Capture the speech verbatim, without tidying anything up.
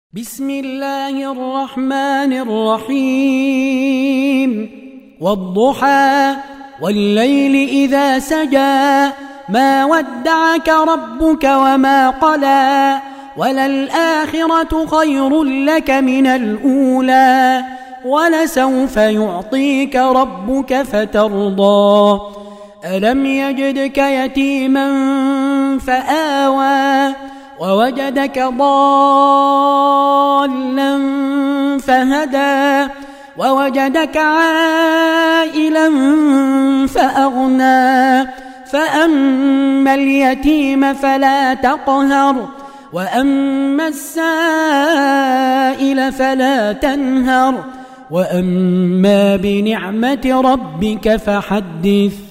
بسم الله الرحمن الرحيم والضحى والليل إذا سجى ما ودعك ربك وما قلى وللآخرة خير لك من الأولى ولسوف يعطيك ربك فترضى ألم يجدك يتيما فآوى ووجدك ضالا فهدى ووجدك عائلا فأغنى فأما اليتيم فلا تقهر وأما السائل فلا تنهر وأما بنعمة ربك فحدث.